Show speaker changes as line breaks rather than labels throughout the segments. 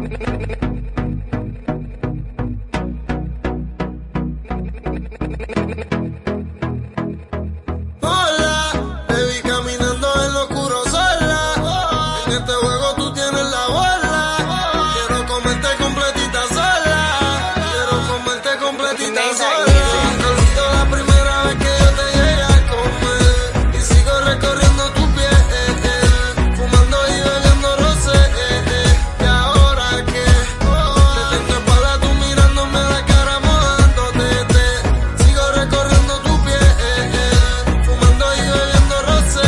Hola, te vi caminando en lo oscuro sola. En este juego tú tienes la bola. Quiero comerte completita sola. Quiero comerte completita sola. Te olvido la primera vez que yo te llegué a comer. Y sigo recorriendo tu piel, fumando y bebiendo rosé. Y ahora que te tengo espalda, tú mirándome a la cara, mojándote. Sigo recorriendo tu piel, fumando y bebiendo rosé.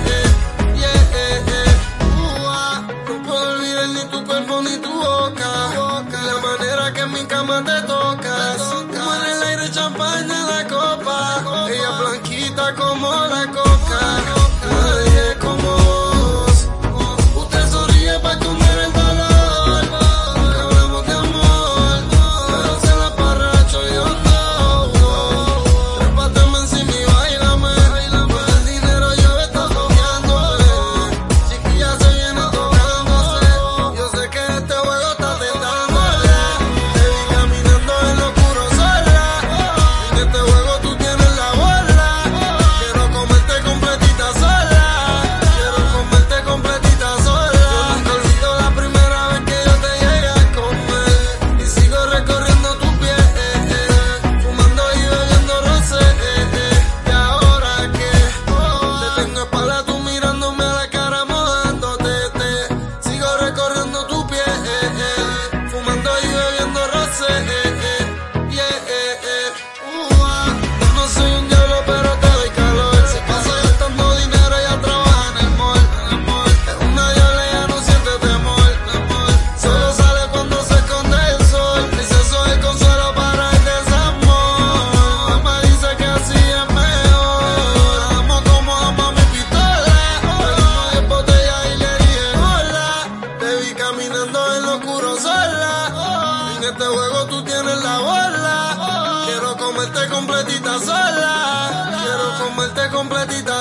No puedo olvidar ni tu cuerpo ni tu boca. La manera que en mi cama te tocas. Como en el aire champaña en la copa. Ella blanquita como la coca. Nadie como vos. Usted sonríe para esconder el dolor. Hablamos de amor, pero se la parracho yo no. Trépateme encima y bailame. Por el dinero yo estoy copiándole. Chiquilla se viene tocándose. Yo sé que este juego está tentándola. Te vi caminando en lo oscuro sola. En este juego tú tienes la bola. Quiero comerte completita sola. Quiero comerte completita sola. Yo nunca olvido la primera vez que yo te llegué a comer. Y sigo recorriendo tu piel, fumando y bebiendo rosé. Y ahora que te tengo espalda, tú mirándome a la cara, mojándote. Sigo recorriendo tu piel, fumando y bebiendo rosé. Yo no soy un diablo, pero te doy calor. Se pasa gastando dinero, ella trabaja en el mall. Es una diabla, ella no siente temor. Solo sale cuando se esconde el sol. Dice soy el consuelo para el desamor. Mamá dice que así es mejor. Amo como amo mi pistola. Pedimos 10 botellas y le dije hola. Te vi caminando en lo oscuro sola. En este juego tú tienes la bola. Quiero comerte completita sola. Quiero comerte completita